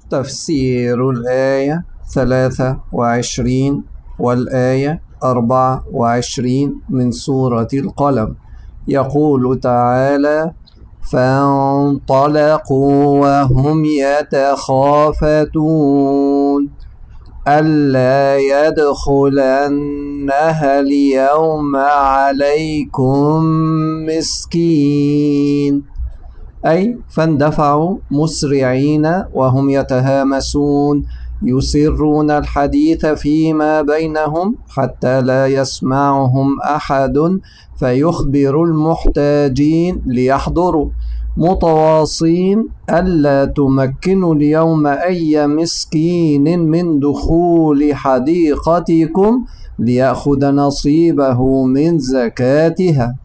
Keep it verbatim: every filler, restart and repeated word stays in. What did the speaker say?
تفسير الآية ثلاثة وعشرين والآية أربعة وعشرين من سورة القلم. يقول تعالى: فانطلقوا وهم يتخافتون ألا يدخلنها اليوم عليكم مسكين، أي فاندفعوا مسرعين وهم يتهامسون يسرون الحديث فيما بينهم حتى لا يسمعهم أحد فيخبر المحتاجين ليحضروا متواصين ألا تمكنوا اليوم أي مسكين من دخول حديقتكم ليأخذ نصيبه من زكاتها.